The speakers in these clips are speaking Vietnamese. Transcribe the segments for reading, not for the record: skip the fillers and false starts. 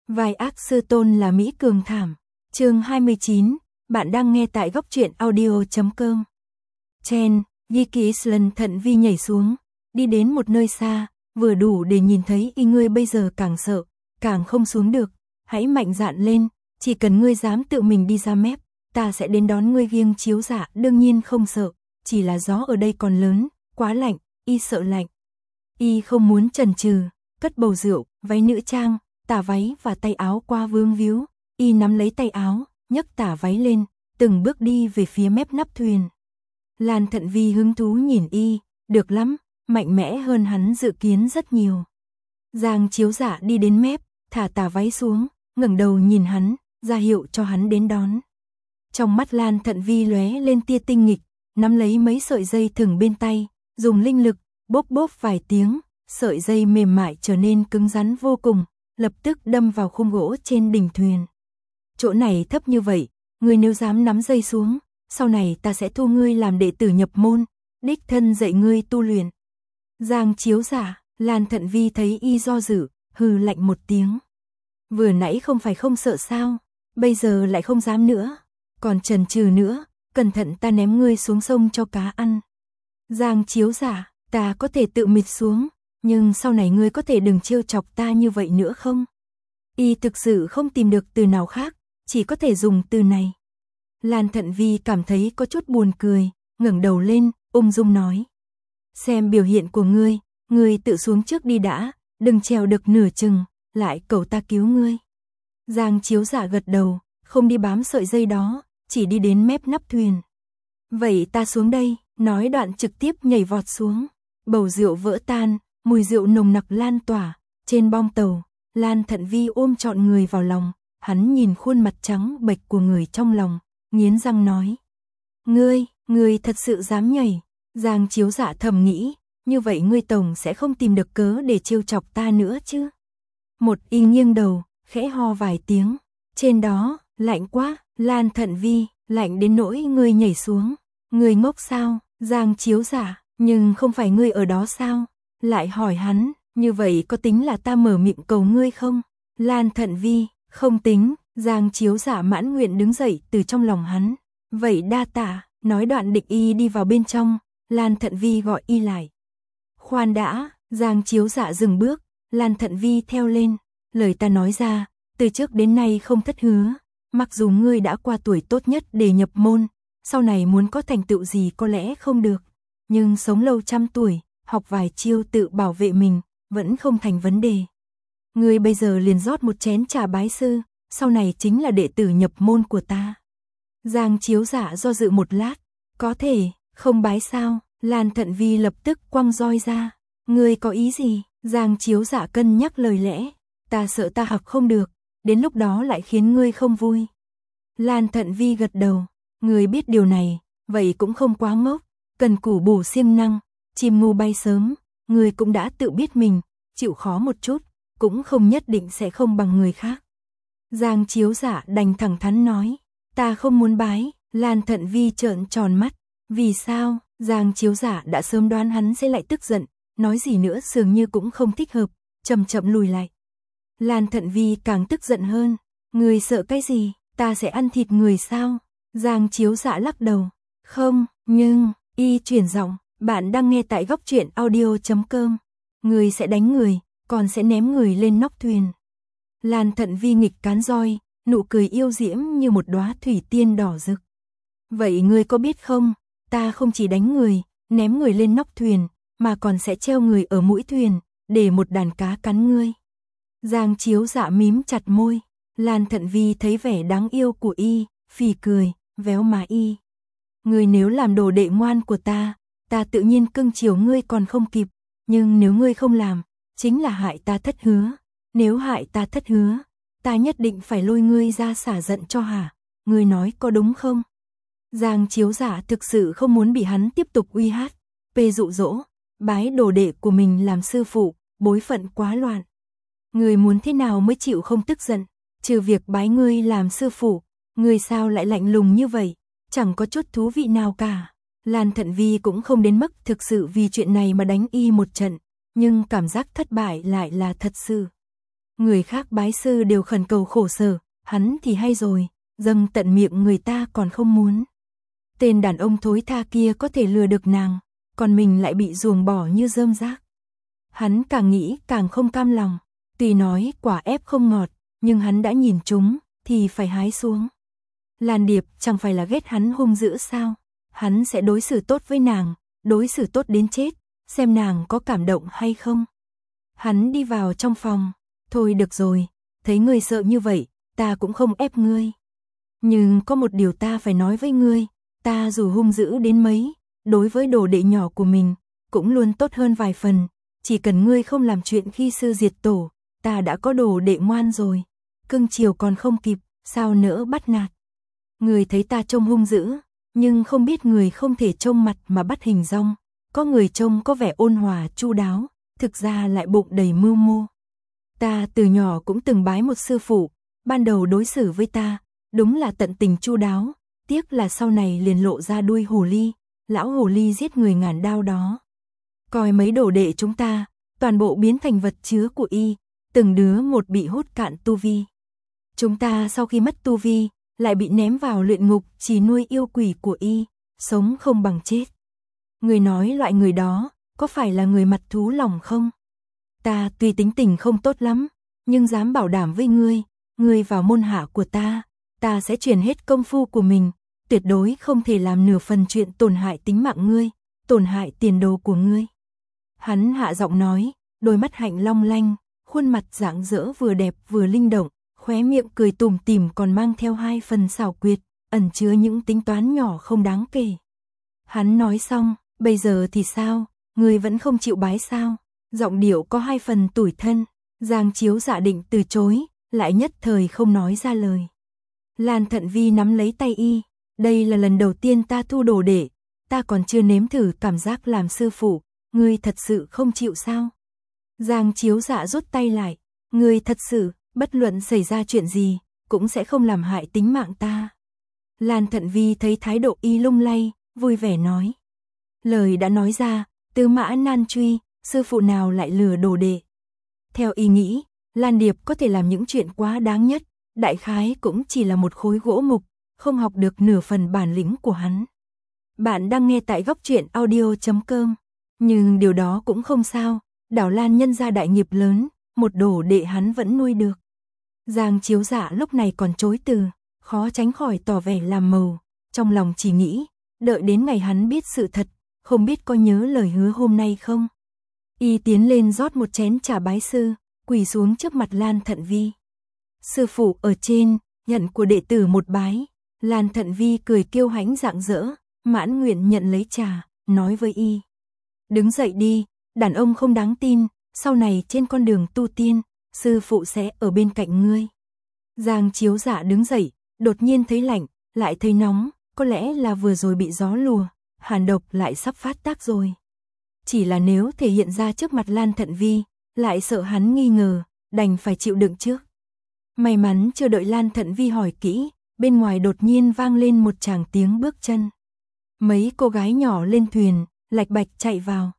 Vai ác sư tôn là Mỹ Cường thảm. Chương 29, bạn đang nghe tại góc truyện audio.com. Chen, Ghi Kỳ Island thận vi nhảy xuống, đi đến một nơi xa, vừa đủ để nhìn thấy y. Ngươi bây giờ càng sợ, càng không xuống được, hãy mạnh dạn lên, chỉ cần ngươi dám tự mình đi ra mép, ta sẽ đến đón ngươi. Viêng Chiếu Dạ đương nhiên không sợ, chỉ là gió ở đây còn lớn, quá lạnh, y sợ lạnh. Y không muốn chần chừ, cất bầu rượu, váy nữ trang, tà váy và tay áo qua vương víu, y nắm lấy tay áo, nhấc tà váy lên, từng bước đi về phía mép nắp thuyền. Lan Thận Vi hứng thú nhìn y, được lắm, mạnh mẽ hơn hắn dự kiến rất nhiều. Giang Chiếu Dạ đi đến mép, thả tà váy xuống, ngẩng đầu nhìn hắn, ra hiệu cho hắn đến đón. Trong mắt Lan Thận Vi lóe lên tia tinh nghịch, nắm lấy mấy sợi dây thừng bên tay, dùng linh lực, bóp bóp vài tiếng, sợi dây mềm mại trở nên cứng rắn vô cùng, lập tức đâm vào khung gỗ trên đỉnh thuyền. Chỗ này thấp như vậy, ngươi nếu dám nắm dây xuống, sau này ta sẽ thu ngươi làm đệ tử nhập môn, đích thân dạy ngươi tu luyện. Giang Chiếu Dạ, Lan Thận Vi thấy y do dự, hừ lạnh một tiếng. Vừa nãy không phải không sợ sao, bây giờ lại không dám nữa, còn chần chừ nữa, cẩn thận ta ném ngươi xuống sông cho cá ăn. Giang Chiếu Dạ, ta có thể tự mịt xuống, nhưng sau này ngươi có thể đừng trêu chọc ta như vậy nữa không? Y thực sự không tìm được từ nào khác, chỉ có thể dùng từ này. Lan Thận Vi cảm thấy có chút buồn cười, ngẩng đầu lên, ung dung nói. Xem biểu hiện của ngươi tự xuống trước đi đã, đừng trèo được nửa chừng, lại cầu ta cứu ngươi. Giang Chiếu Dạ gật đầu, không đi bám sợi dây đó, chỉ đi đến mép nắp thuyền. Vậy ta xuống đây, nói đoạn trực tiếp nhảy vọt xuống. Bầu rượu vỡ tan, mùi rượu nồng nặc lan tỏa, trên bong tàu, Lan Thận Vi ôm trọn người vào lòng, hắn nhìn khuôn mặt trắng bệch của người trong lòng, nghiến răng nói. Ngươi thật sự dám nhảy. Giang Chiếu Dạ thầm nghĩ, như vậy ngươi tổng sẽ không tìm được cớ để trêu chọc ta nữa chứ. Một y nghiêng đầu, khẽ ho vài tiếng, trên đó, lạnh quá, Lan Thận Vi, lạnh đến nỗi ngươi nhảy xuống. Ngươi ngốc sao, Giang Chiếu Dạ, nhưng không phải ngươi ở đó sao? Lại hỏi hắn, như vậy có tính là ta mở miệng cầu ngươi không? Lan Thận Vi, không tính. Giang Chiếu Dạ mãn nguyện đứng dậy từ trong lòng hắn. Vậy đa tạ, nói đoạn định y đi vào bên trong, Lan Thận Vi gọi y lại. Khoan đã, Giang Chiếu Dạ dừng bước, Lan Thận Vi theo lên. Lời ta nói ra, từ trước đến nay không thất hứa, mặc dù ngươi đã qua tuổi tốt nhất để nhập môn, sau này muốn có thành tựu gì có lẽ không được, nhưng sống lâu trăm tuổi, học vài chiêu tự bảo vệ mình, vẫn không thành vấn đề. Ngươi bây giờ liền rót một chén trà bái sư, sau này chính là đệ tử nhập môn của ta. Giang Chiếu Dạ do dự một lát, có thể, không bái sao? Lan Thận Vi lập tức quăng roi ra. Ngươi có ý gì? Giang Chiếu Dạ cân nhắc lời lẽ, ta sợ ta học không được, đến lúc đó lại khiến ngươi không vui. Lan Thận Vi gật đầu, ngươi biết điều này, vậy cũng không quá ngốc, cần cù bù siêng năng, chim ngu bay sớm, ngươi cũng đã tự biết mình, chịu khó một chút, cũng không nhất định sẽ không bằng người khác. Giang Chiếu Dạ đành thẳng thắn nói, ta không muốn bái. Lan Thận Vi trợn tròn mắt, vì sao? Giang Chiếu Dạ đã sớm đoán hắn sẽ lại tức giận, nói gì nữa dường như cũng không thích hợp, chậm chậm lùi lại. Lan Thận Vi càng tức giận hơn, người sợ cái gì, ta sẽ ăn thịt người sao? Giang Chiếu Dạ lắc đầu, không, nhưng, y chuyển giọng, bạn đang nghe tại góc truyện audio.com, người sẽ đánh người, còn sẽ ném người lên nóc thuyền. Lan Thận Vi nghịch cán roi, nụ cười yêu diễm như một đóa thủy tiên đỏ rực. Vậy ngươi có biết không, ta không chỉ đánh người, ném người lên nóc thuyền, mà còn sẽ treo người ở mũi thuyền, để một đàn cá cắn ngươi. Giang Chiếu Dạ mím chặt môi, Lan Thận Vi thấy vẻ đáng yêu của y, phì cười, véo má y. Ngươi nếu làm đồ đệ ngoan của ta tự nhiên cưng chiều ngươi còn không kịp, nhưng nếu ngươi không làm, chính là hại ta thất hứa. Nếu hại ta thất hứa, ta nhất định phải lôi ngươi ra xả giận cho hả? Ngươi nói có đúng không? Giang Chiếu Dạ thực sự không muốn bị hắn tiếp tục uy hát, dụ dỗ, bái đồ đệ của mình làm sư phụ, bối phận quá loạn. Ngươi muốn thế nào mới chịu không tức giận? Trừ việc bái ngươi làm sư phụ, ngươi sao lại lạnh lùng như vậy? Chẳng có chút thú vị nào cả. Lan Thận Vi cũng không đến mức thực sự vì chuyện này mà đánh y một trận, nhưng cảm giác thất bại lại là thật sự. Người khác bái sư đều khẩn cầu khổ sở, hắn thì hay rồi, dâng tận miệng người ta còn không muốn. Tên đàn ông thối tha kia có thể lừa được nàng, còn mình lại bị ruồng bỏ như rơm rác. Hắn càng nghĩ càng không cam lòng, tuy nói quả ép không ngọt, nhưng hắn đã nhìn chúng, thì phải hái xuống. Lan Điệp chẳng phải là ghét hắn hung dữ sao? Hắn sẽ đối xử tốt với nàng, đối xử tốt đến chết, xem nàng có cảm động hay không. Hắn đi vào trong phòng, thôi được rồi, thấy ngươi sợ như vậy, ta cũng không ép ngươi. Nhưng có một điều ta phải nói với ngươi, ta dù hung dữ đến mấy, đối với đồ đệ nhỏ của mình, cũng luôn tốt hơn vài phần, chỉ cần ngươi không làm chuyện khi sư diệt tổ, ta đã có đồ đệ ngoan rồi. Cưng chiều còn không kịp, sao nỡ bắt nạt. Người thấy ta trông hung dữ, nhưng không biết người không thể trông mặt mà bắt hình dong. Có người trông có vẻ ôn hòa chu đáo, thực ra lại bụng đầy mưu mô. Ta từ nhỏ cũng từng bái một sư phụ, ban đầu đối xử với ta, đúng là tận tình chu đáo, tiếc là sau này liền lộ ra đuôi hồ ly, lão hồ ly giết người ngàn đao đó. Coi mấy đồ đệ chúng ta, toàn bộ biến thành vật chứa của y, từng đứa một bị hút cạn tu vi. Chúng ta sau khi mất tu vi, lại bị ném vào luyện ngục chỉ nuôi yêu quỷ của y, sống không bằng chết. Người nói loại người đó, có phải là người mặt thú lòng không? Ta tuy tính tình không tốt lắm, nhưng dám bảo đảm với ngươi vào môn hạ của ta sẽ truyền hết công phu của mình, tuyệt đối không thể làm nửa phần chuyện tổn hại tính mạng ngươi, tổn hại tiền đồ của ngươi. Hắn hạ giọng nói, đôi mắt hạnh long lanh, khuôn mặt rạng rỡ vừa đẹp vừa linh động, khóe miệng cười tủm tỉm còn mang theo hai phần xảo quyệt, ẩn chứa những tính toán nhỏ không đáng kể. Hắn nói xong, bây giờ thì sao, ngươi vẫn không chịu bái sao? Giọng điệu có hai phần tủi thân, Giang Chiếu Dạ định từ chối, lại nhất thời không nói ra lời. Lan Thận Vi nắm lấy tay y, đây là lần đầu tiên ta thu đồ đệ, ta còn chưa nếm thử cảm giác làm sư phụ, ngươi thật sự không chịu sao? Giang Chiếu Dạ rút tay lại, ngươi thật sự, bất luận xảy ra chuyện gì, cũng sẽ không làm hại tính mạng ta. Lan Thận Vi thấy thái độ y lung lay, vui vẻ nói. Lời đã nói ra, Tư Mã nan truy, sư phụ nào lại lừa đồ đệ. Theo y nghĩ, Lan Điệp có thể làm những chuyện quá đáng nhất, đại khái cũng chỉ là một khối gỗ mục, không học được nửa phần bản lĩnh của hắn. Bạn đang nghe tại Góc Truyện Audio.com, nhưng điều đó cũng không sao, Đảo Lan nhân gia đại nghiệp lớn, một đồ đệ hắn vẫn nuôi được. Giang Chiếu Dạ lúc này còn chối từ, khó tránh khỏi tỏ vẻ làm màu, trong lòng chỉ nghĩ, đợi đến ngày hắn biết sự thật, không biết có nhớ lời hứa hôm nay không. Y tiến lên rót một chén trà bái sư, quỳ xuống trước mặt Lan Thận Vi. Sư phụ ở trên, nhận của đệ tử một bái. Lan Thận Vi cười kiêu hãnh rạng rỡ, mãn nguyện nhận lấy trà, nói với y. Đứng dậy đi, đàn ông không đáng tin, sau này trên con đường tu tiên, sư phụ sẽ ở bên cạnh ngươi. Giang Chiếu Dạ đứng dậy, đột nhiên thấy lạnh, lại thấy nóng, có lẽ là vừa rồi bị gió lùa, hàn độc lại sắp phát tác rồi. Chỉ là nếu thể hiện ra trước mặt Lan Thận Vi, lại sợ hắn nghi ngờ, đành phải chịu đựng trước. May mắn chưa đợi Lan Thận Vi hỏi kỹ, bên ngoài đột nhiên vang lên một tràng tiếng bước chân. Mấy cô gái nhỏ lên thuyền, lạch bạch chạy vào.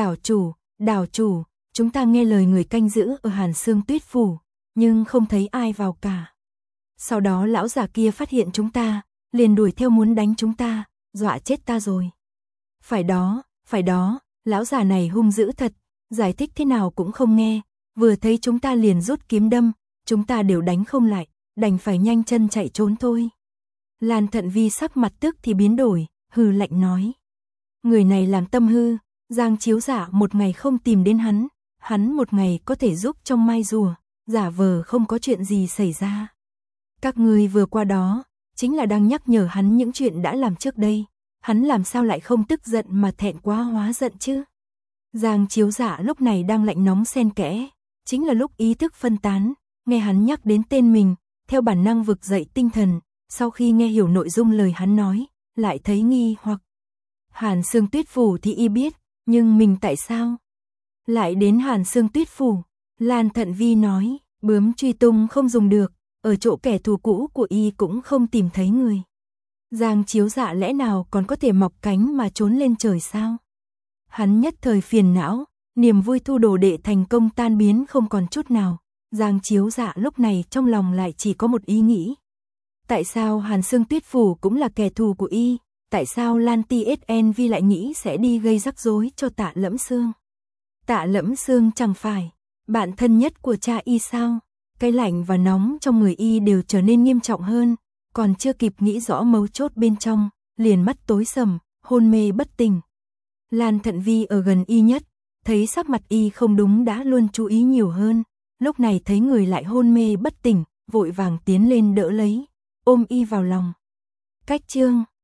Đảo chủ, chúng ta nghe lời người canh giữ ở Hàn Sương Tuyết Phủ, nhưng không thấy ai vào cả. Sau đó lão già kia phát hiện chúng ta, liền đuổi theo muốn đánh chúng ta, dọa chết ta rồi. Phải đó, lão già này hung dữ thật, giải thích thế nào cũng không nghe, vừa thấy chúng ta liền rút kiếm đâm, chúng ta đều đánh không lại, đành phải nhanh chân chạy trốn thôi. Lan Thận Vi sắc mặt tức thì biến đổi, hừ lạnh nói. Người này làm tâm hư, Giang Chiếu Dạ một ngày không tìm đến hắn một ngày có thể giúp trong mai rùa, giả vờ không có chuyện gì xảy ra. Các ngươi vừa qua đó, chính là đang nhắc nhở hắn những chuyện đã làm trước đây, hắn làm sao lại không tức giận mà thẹn quá hóa giận chứ. Giang Chiếu Dạ lúc này đang lạnh nóng xen kẽ, chính là lúc ý thức phân tán, nghe hắn nhắc đến tên mình, theo bản năng vực dậy tinh thần, sau khi nghe hiểu nội dung lời hắn nói, lại thấy nghi hoặc. Hàn Sương Tuyết Phủ thì y biết, nhưng mình tại sao lại đến Hàn Sương Tuyết Phủ? Lan Thận Vi nói, bướm truy tung không dùng được, ở chỗ kẻ thù cũ của y cũng không tìm thấy người. Giang Chiếu Dạ lẽ nào còn có thể mọc cánh mà trốn lên trời sao? Hắn nhất thời phiền não, niềm vui thu đồ đệ thành công tan biến không còn chút nào, Giang Chiếu Dạ lúc này trong lòng lại chỉ có một ý nghĩ. Tại sao Hàn Sương Tuyết Phủ cũng là kẻ thù của y? Tại sao Lan TSN Vi lại nghĩ sẽ đi gây rắc rối cho Tạ Lẫm Sương? Tạ Lẫm Sương chẳng phải bạn thân nhất của cha y sao? Cái lạnh và nóng trong người y đều trở nên nghiêm trọng hơn, còn chưa kịp nghĩ rõ mấu chốt bên trong, liền mắt tối sầm, hôn mê bất tỉnh. Lan Thận Vi ở gần y nhất, thấy sắc mặt y không đúng đã luôn chú ý nhiều hơn, lúc này thấy người lại hôn mê bất tỉnh, vội vàng tiến lên đỡ lấy, ôm y vào lòng. Cách chương